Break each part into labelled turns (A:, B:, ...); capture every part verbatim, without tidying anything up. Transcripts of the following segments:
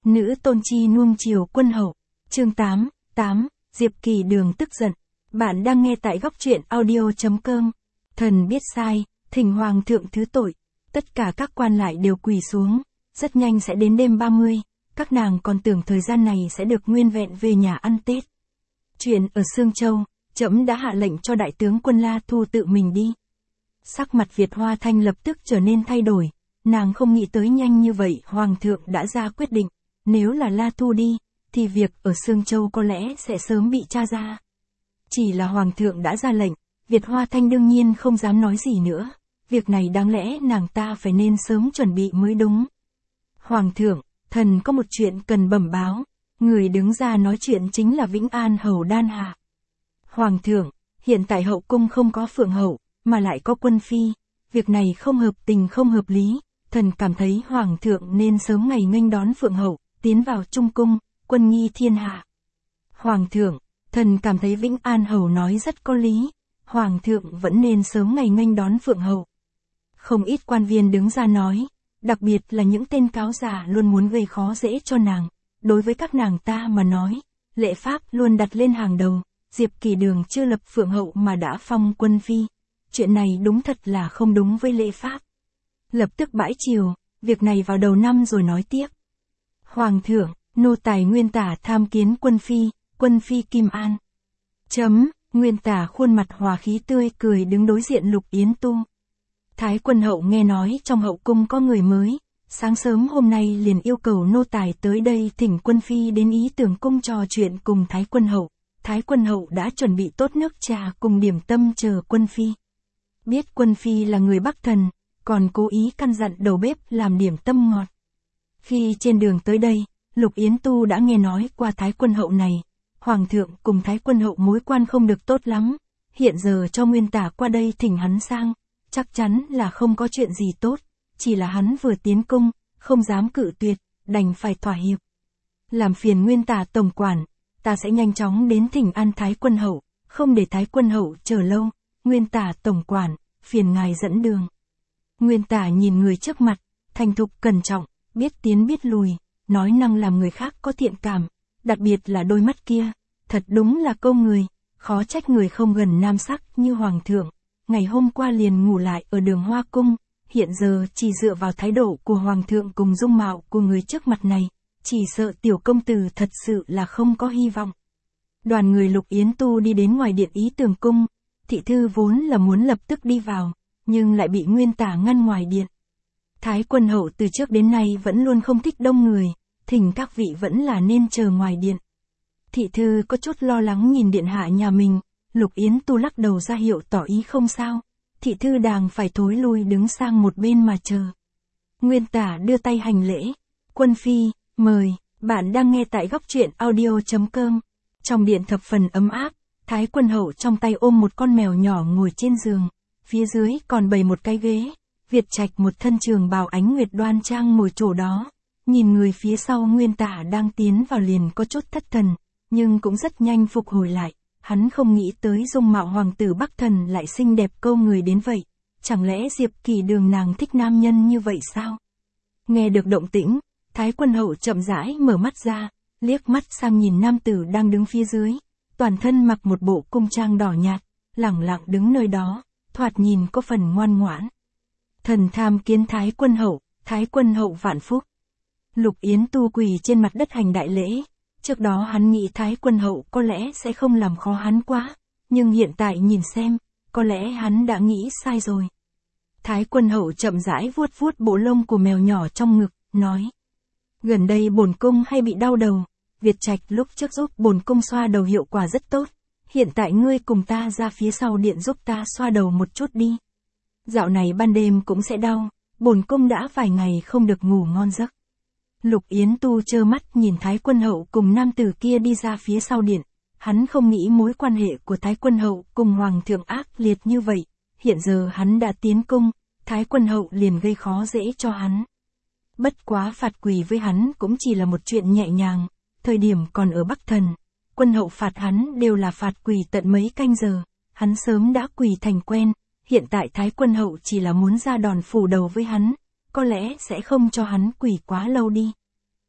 A: Nữ tôn chi nuông chiều quân hậu. Chương tám, tám, Diệp Kỳ Đường tức giận. Bạn đang nghe tại góc truyện audio chấm com. Thần biết sai, thỉnh hoàng thượng thứ tội. Tất cả các quan lại đều quỳ xuống. Rất nhanh sẽ đến đêm ba mươi, các nàng còn tưởng thời gian này sẽ được nguyên vẹn về nhà ăn Tết. Chuyện ở Sương Châu, trẫm đã hạ lệnh cho đại tướng quân La Thu tự mình đi. Sắc mặt Việt Hoa Thanh lập tức trở nên thay đổi. Nàng không nghĩ tới nhanh như vậy hoàng thượng đã ra quyết định. Nếu là La Thu đi, thì việc ở Sương Châu có lẽ sẽ sớm bị tra ra. Chỉ là hoàng thượng đã ra lệnh, Việt Hoa Thanh đương nhiên không dám nói gì nữa. Việc này đáng lẽ nàng ta phải nên sớm chuẩn bị mới đúng. Hoàng thượng, thần có một chuyện cần bẩm báo. Người đứng ra nói chuyện chính là Vĩnh An Hầu Đan Hà. Hoàng thượng, hiện tại hậu cung không có phượng hậu, mà lại có quân phi. Việc này không hợp tình không hợp lý. Thần cảm thấy hoàng thượng nên sớm ngày nghênh đón phượng hậu, tiến vào trung cung, quân nghi thiên hạ. Hoàng thượng, thần cảm thấy Vĩnh An Hầu nói rất có lý. Hoàng thượng vẫn nên sớm ngày nghênh đón phượng hậu. Không ít quan viên đứng ra nói, đặc biệt là những tên cáo già luôn muốn gây khó dễ cho nàng. Đối với các nàng ta mà nói, lễ pháp luôn đặt lên hàng đầu. Diệp Kỳ Đường chưa lập phượng hậu mà đã phong quân phi. Chuyện này đúng thật là không đúng với lễ pháp. Lập tức bãi triều, việc này vào đầu năm rồi nói tiếp. Hoàng thượng, nô tài Nguyên Tả tham kiến quân phi, quân phi Kim An. Chấm, Nguyên Tả khuôn mặt hòa khí tươi cười đứng đối diện Lục Yến Tu. Thái quân hậu nghe nói trong hậu cung có người mới, sáng sớm hôm nay liền yêu cầu nô tài tới đây thỉnh quân phi đến ý tưởng cung trò chuyện cùng Thái quân hậu. Thái quân hậu đã chuẩn bị tốt nước trà cùng điểm tâm chờ quân phi. Biết quân phi là người Bắc Thần, còn cố ý căn dặn đầu bếp làm điểm tâm ngọt. Khi trên đường tới đây, Lục Yến Tu đã nghe nói qua Thái quân hậu này. Hoàng thượng cùng Thái quân hậu mối quan không được tốt lắm. Hiện giờ cho Nguyên Tả qua đây thỉnh hắn sang, chắc chắn là không có chuyện gì tốt. Chỉ là hắn vừa tiến cung, không dám cự tuyệt, đành phải thỏa hiệp. Làm phiền Nguyên Tả tổng quản, ta sẽ nhanh chóng đến thỉnh an Thái quân hậu, không để Thái quân hậu chờ lâu. Nguyên Tả tổng quản, phiền ngài dẫn đường. Nguyên Tả nhìn người trước mặt, thành thục cẩn trọng, biết tiến biết lùi, nói năng làm người khác có thiện cảm, đặc biệt là đôi mắt kia, thật đúng là câu người, khó trách người không gần nam sắc như hoàng thượng. Ngày hôm qua liền ngủ lại ở đường Hoa Cung, hiện giờ chỉ dựa vào thái độ của hoàng thượng cùng dung mạo của người trước mặt này, chỉ sợ tiểu công tử thật sự là không có hy vọng. Đoàn người Lục Yến Tu đi đến ngoài điện ý tường cung, thị thư vốn là muốn lập tức đi vào, nhưng lại bị Nguyên Tả ngăn ngoài điện. Thái quân hậu từ trước đến nay vẫn luôn không thích đông người, thỉnh các vị vẫn là nên chờ ngoài điện. Thị thư có chút lo lắng nhìn điện hạ nhà mình, Lục Yến Tu lắc đầu ra hiệu tỏ ý không sao. Thị thư đàng phải thối lui đứng sang một bên mà chờ. Nguyên Tả đưa tay hành lễ. Quân phi, mời, bạn đang nghe tại góc truyện audio chấm com. Trong điện thập phần ấm áp, Thái quân hậu trong tay ôm một con mèo nhỏ ngồi trên giường. Phía dưới còn bày một cái ghế. Việt Trạch một thân trường bào ánh nguyệt đoan trang ngồi chỗ đó. Nhìn người phía sau Nguyên Tả đang tiến vào liền có chút thất thần, nhưng cũng rất nhanh phục hồi lại. Hắn không nghĩ tới dung mạo hoàng tử Bắc Thần lại xinh đẹp câu người đến vậy. Chẳng lẽ Diệp Kỳ Đường nàng thích nam nhân như vậy sao? Nghe được động tĩnh, Thái quân hậu chậm rãi mở mắt ra, liếc mắt sang nhìn nam tử đang đứng phía dưới. Toàn thân mặc một bộ cung trang đỏ nhạt, lẳng lặng đứng nơi đó, thoạt nhìn có phần ngoan ngoãn. Thần tham kiến Thái quân hậu, Thái quân hậu vạn phúc. Lục Yến Tu quỳ trên mặt đất hành đại lễ. Trước đó hắn nghĩ Thái quân hậu có lẽ sẽ không làm khó hắn quá, nhưng hiện tại nhìn xem, có lẽ hắn đã nghĩ sai rồi. Thái quân hậu chậm rãi vuốt vuốt bộ lông của mèo nhỏ trong ngực, nói. Gần đây bổn cung hay bị đau đầu, Việt Trạch lúc trước giúp bổn cung xoa đầu hiệu quả rất tốt, hiện tại ngươi cùng ta ra phía sau điện giúp ta xoa đầu một chút đi. Dạo này ban đêm cũng sẽ đau, bổn cung đã vài ngày không được ngủ ngon giấc. Lục Yến Tu trơ mắt nhìn Thái quân hậu cùng nam tử kia đi ra phía sau điện. Hắn không nghĩ mối quan hệ của Thái quân hậu cùng hoàng thượng ác liệt như vậy. Hiện giờ hắn đã tiến cung, Thái quân hậu liền gây khó dễ cho hắn. Bất quá phạt quỳ với hắn cũng chỉ là một chuyện nhẹ nhàng. Thời điểm còn ở Bắc Thần, quân hậu phạt hắn đều là phạt quỳ tận mấy canh giờ. Hắn sớm đã quỳ thành quen. Hiện tại Thái quân hậu chỉ là muốn ra đòn phủ đầu với hắn. Có lẽ sẽ không cho hắn quỳ quá lâu đi.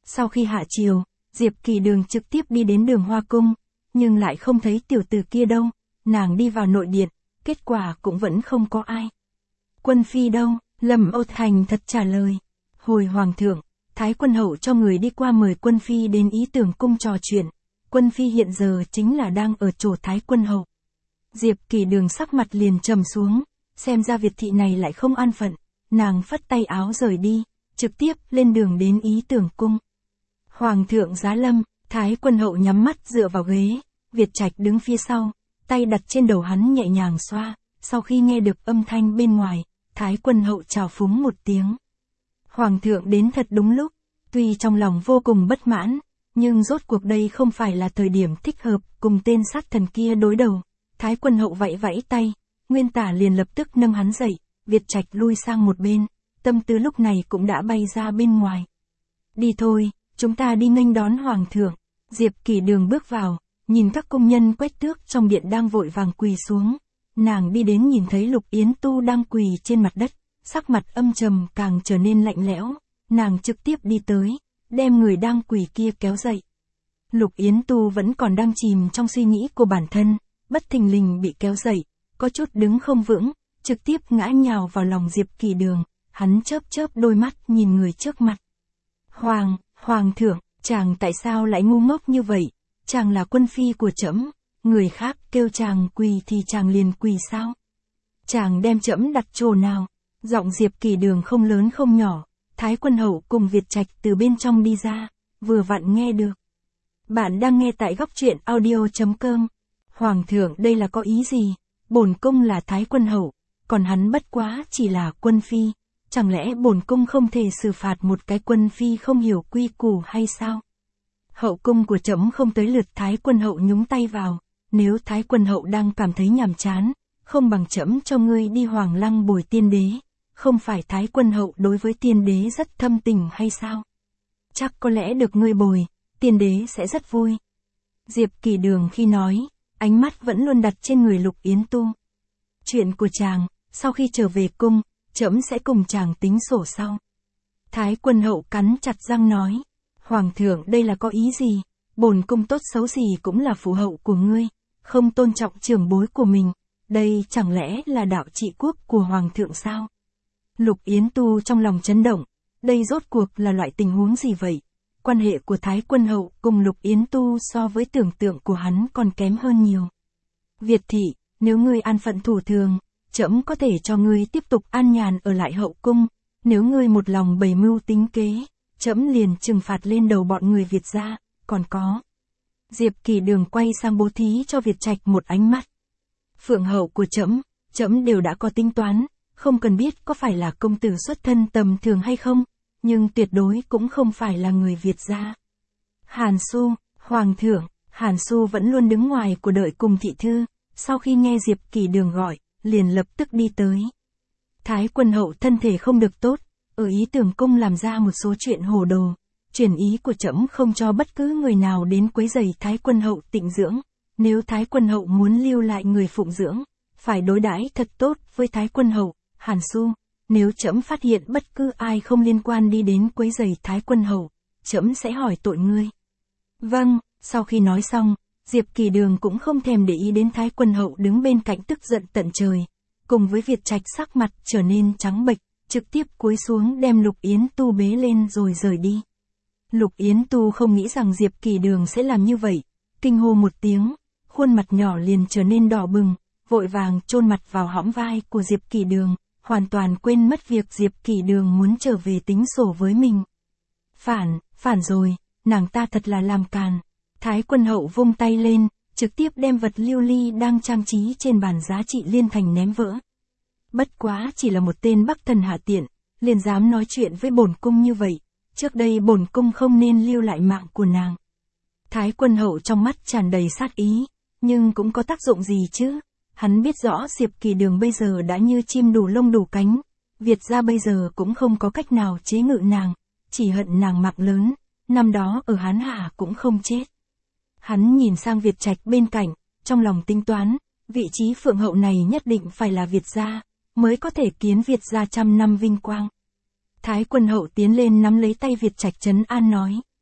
A: Sau khi hạ triều, Diệp Kỳ Đường trực tiếp đi đến Đường Hoa Cung, nhưng lại không thấy tiểu tử kia đâu, nàng đi vào nội điện, kết quả cũng vẫn không có ai. Quân phi đâu? Lâm Âu Thành thật trả lời. Hồi hoàng thượng, Thái quân hậu cho người đi qua mời quân phi đến Ý Tưởng cung trò chuyện, quân phi hiện giờ chính là đang ở chỗ Thái quân hậu. Diệp Kỳ Đường sắc mặt liền trầm xuống, xem ra Việt thị này lại không an phận, nàng phất tay áo rời đi, trực tiếp lên đường đến Ý Tưởng cung. Hoàng thượng giá lâm, Thái quân hậu nhắm mắt dựa vào ghế, Việt Trạch đứng phía sau, tay đặt trên đầu hắn nhẹ nhàng xoa, sau khi nghe được âm thanh bên ngoài, Thái quân hậu chào phúng một tiếng. Hoàng thượng đến thật đúng lúc, tuy trong lòng vô cùng bất mãn, nhưng rốt cuộc đây không phải là thời điểm thích hợp cùng tên sát thần kia đối đầu. Thái quân hậu vẫy vẫy tay, Nguyên Tả liền lập tức nâng hắn dậy, Việt Trạch lui sang một bên, tâm tư lúc này cũng đã bay ra bên ngoài. Đi thôi, chúng ta đi nghênh đón hoàng thượng. Diệp Kỳ Đường bước vào, nhìn các công nhân quét tước trong điện đang vội vàng quỳ xuống. Nàng đi đến nhìn thấy Lục Yến Tu đang quỳ trên mặt đất, sắc mặt âm trầm càng trở nên lạnh lẽo, nàng trực tiếp đi tới, đem người đang quỳ kia kéo dậy. Lục Yến Tu vẫn còn đang chìm trong suy nghĩ của bản thân, bất thình lình bị kéo dậy, có chút đứng không vững, trực tiếp ngã nhào vào lòng Diệp Kỳ Đường, hắn chớp chớp đôi mắt nhìn người trước mặt. Hoàng, Hoàng thượng, chàng tại sao lại ngu ngốc như vậy, chàng là quân phi của trẫm, người khác kêu chàng quỳ thì chàng liền quỳ sao? Chàng đem trẫm đặt chỗ nào? Giọng Diệp Kỳ Đường không lớn không nhỏ, Thái quân hậu cùng Việt Trạch từ bên trong đi ra, vừa vặn nghe được. Bạn đang nghe tại góc truyện audio chấm com. Hoàng thượng đây là có ý gì? Bổn cung là Thái quân hậu, còn hắn bất quá chỉ là quân phi, chẳng lẽ bổn cung không thể xử phạt một cái quân phi không hiểu quy củ hay sao? Hậu cung của trẫm không tới lượt Thái quân hậu nhúng tay vào, nếu Thái quân hậu đang cảm thấy nhàm chán, không bằng trẫm cho ngươi đi Hoàng Lăng bồi tiên đế, không phải Thái quân hậu đối với tiên đế rất thâm tình hay sao? Chắc có lẽ được ngươi bồi, tiên đế sẽ rất vui. Diệp Kỳ Đường khi nói, ánh mắt vẫn luôn đặt trên người Lục Yến Tu. Chuyện của chàng, sau khi trở về cung, trẫm sẽ cùng chàng tính sổ sau. Thái quân hậu cắn chặt răng nói, Hoàng thượng đây là có ý gì? Bổn cung tốt xấu gì cũng là phụ hậu của ngươi, không tôn trọng trưởng bối của mình, đây chẳng lẽ là đạo trị quốc của Hoàng thượng sao? Lục Yến Tu trong lòng chấn động, đây rốt cuộc là loại tình huống gì vậy? Quan hệ của Thái quân hậu cùng Lục Yến Tu so với tưởng tượng của hắn còn kém hơn nhiều. Việt thị, nếu ngươi an phận thủ thường, trẫm có thể cho ngươi tiếp tục an nhàn ở lại hậu cung, nếu ngươi một lòng bày mưu tính kế, trẫm liền trừng phạt lên đầu bọn người Việt gia, còn có. Diệp Kỳ Đường quay sang bố thí cho Việt Trạch một ánh mắt. Phượng hậu của trẫm, trẫm đều đã có tính toán, không cần biết có phải là công tử xuất thân tầm thường hay không, nhưng tuyệt đối cũng không phải là người Việt gia. Hàn Xu, Hoàng thượng, Hàn Xu vẫn luôn đứng ngoài của đợi cùng thị thư, sau khi nghe Diệp Kỳ Đường gọi, liền lập tức đi tới. Thái quân hậu thân thể không được tốt, ở Ý Tưởng cung làm ra một số chuyện hồ đồ, truyền ý của trẫm không cho bất cứ người nào đến quấy rầy Thái quân hậu tịnh dưỡng, nếu Thái quân hậu muốn lưu lại người phụng dưỡng, phải đối đãi thật tốt với Thái quân hậu. Hàn Xu, nếu trẫm phát hiện bất cứ ai không liên quan đi đến quấy rầy Thái quân hậu, trẫm sẽ hỏi tội ngươi. Vâng, sau khi nói xong, Diệp Kỳ Đường cũng không thèm để ý đến Thái quân hậu đứng bên cạnh tức giận tận trời, cùng với Việt Trạch sắc mặt trở nên trắng bệch, trực tiếp cúi xuống đem Lục Yến Tu bế lên rồi rời đi. Lục Yến Tu không nghĩ rằng Diệp Kỳ Đường sẽ làm như vậy, kinh hô một tiếng, khuôn mặt nhỏ liền trở nên đỏ bừng, vội vàng chôn mặt vào hõm vai của Diệp Kỳ Đường, hoàn toàn quên mất việc Diệp Kỳ Đường muốn trở về tính sổ với mình. Phản, phản rồi, nàng ta thật là làm càn. Thái quân hậu vung tay lên, trực tiếp đem vật lưu ly đang trang trí trên bàn giá trị liên thành ném vỡ. Bất quá chỉ là một tên bắc thần hạ tiện, liền dám nói chuyện với bổn cung như vậy, trước đây bổn cung không nên lưu lại mạng của nàng. Thái quân hậu trong mắt tràn đầy sát ý, nhưng cũng có tác dụng gì chứ? Hắn biết rõ Diệp Kỳ Đường bây giờ đã như chim đủ lông đủ cánh, Việt gia bây giờ cũng không có cách nào chế ngự nàng, chỉ hận nàng mạng lớn, năm đó ở Hán Hạ cũng không chết. Hắn nhìn sang Việt Trạch bên cạnh, trong lòng tính toán, vị trí phượng hậu này nhất định phải là Việt gia, mới có thể kiến Việt gia trăm năm vinh quang. Thái quân hậu tiến lên nắm lấy tay Việt Trạch trấn an nói,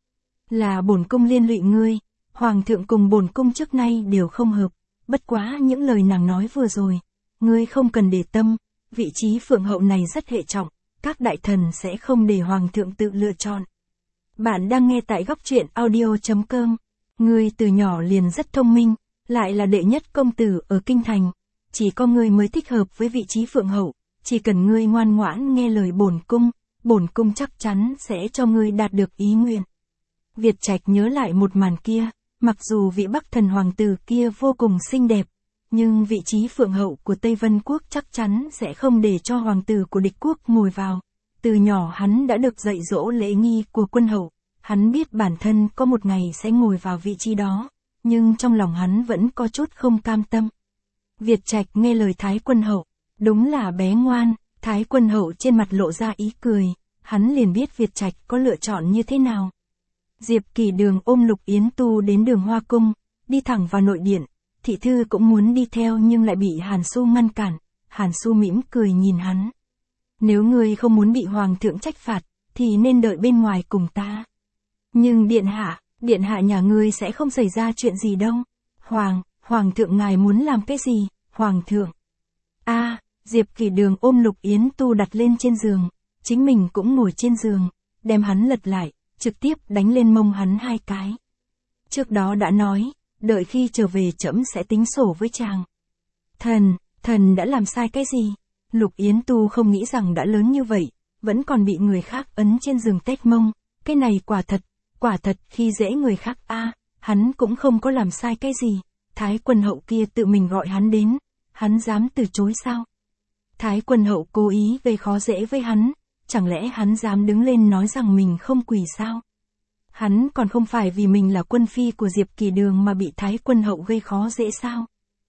A: là bổn cung liên lụy ngươi, hoàng thượng cùng bổn cung trước nay đều không hợp, bất quá những lời nàng nói vừa rồi, ngươi không cần để tâm, vị trí phượng hậu này rất hệ trọng, các đại thần sẽ không để hoàng thượng tự lựa chọn. Bạn đang nghe tại góc truyện audio chấm com. Ngươi từ nhỏ liền rất thông minh, lại là đệ nhất công tử ở kinh thành, chỉ có ngươi mới thích hợp với vị trí phượng hậu, chỉ cần ngươi ngoan ngoãn nghe lời bổn cung, bổn cung chắc chắn sẽ cho ngươi đạt được ý nguyện. Việt Trạch nhớ lại một màn kia, mặc dù vị Bắc thần hoàng tử kia vô cùng xinh đẹp, nhưng vị trí phượng hậu của Tây Vân Quốc chắc chắn sẽ không để cho hoàng tử của địch quốc ngồi vào. Từ nhỏ hắn đã được dạy dỗ lễ nghi của quân hậu, hắn biết bản thân có một ngày sẽ ngồi vào vị trí đó, nhưng trong lòng hắn vẫn có chút không cam tâm. Việt Trạch nghe lời Thái quân hậu, đúng là bé ngoan, Thái quân hậu trên mặt lộ ra ý cười, hắn liền biết Việt Trạch có lựa chọn như thế nào. Diệp Kỳ Đường ôm Lục Yến Tu đến Đường Hoa Cung, đi thẳng vào nội điện, thị thư cũng muốn đi theo nhưng lại bị Hàn Xu ngăn cản, Hàn Xu mỉm cười nhìn hắn. Nếu ngươi không muốn bị hoàng thượng trách phạt, thì nên đợi bên ngoài cùng ta. Nhưng điện hạ, điện hạ nhà ngươi sẽ không xảy ra chuyện gì đâu. Hoàng, hoàng thượng ngài muốn làm cái gì, hoàng thượng? A, à, Diệp Kỳ Đường ôm Lục Yến Tu đặt lên trên giường, chính mình cũng ngồi trên giường, đem hắn lật lại, trực tiếp đánh lên mông hắn hai cái. Trước đó đã nói, đợi khi trở về trẫm sẽ tính sổ với chàng. Thần, thần đã làm sai cái gì? Lục Yến Tu không nghĩ rằng đã lớn như vậy, vẫn còn bị người khác ấn trên giường tét mông, cái này quả thật, quả thật khi dễ người khác a, à, hắn cũng không có làm sai cái gì, Thái quân hậu kia tự mình gọi hắn đến, hắn dám từ chối sao? Thái quân hậu cố ý gây khó dễ với hắn, chẳng lẽ hắn dám đứng lên nói rằng mình không quỳ sao? Hắn còn không phải vì mình là quân phi của Diệp Kỳ Đường mà bị Thái quân hậu gây khó dễ sao?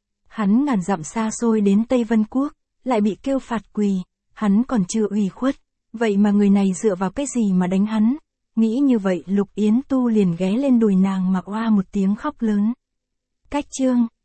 A: Hắn ngàn dặm xa xôi đến Tây Vân Quốc, lại bị kêu phạt quỳ, hắn còn chưa ủy khuất, vậy mà người này dựa vào cái gì mà đánh hắn? Nghĩ như vậy Lục Yến Tu liền ghé lên đùi nàng mà oa một tiếng khóc lớn. Cách chương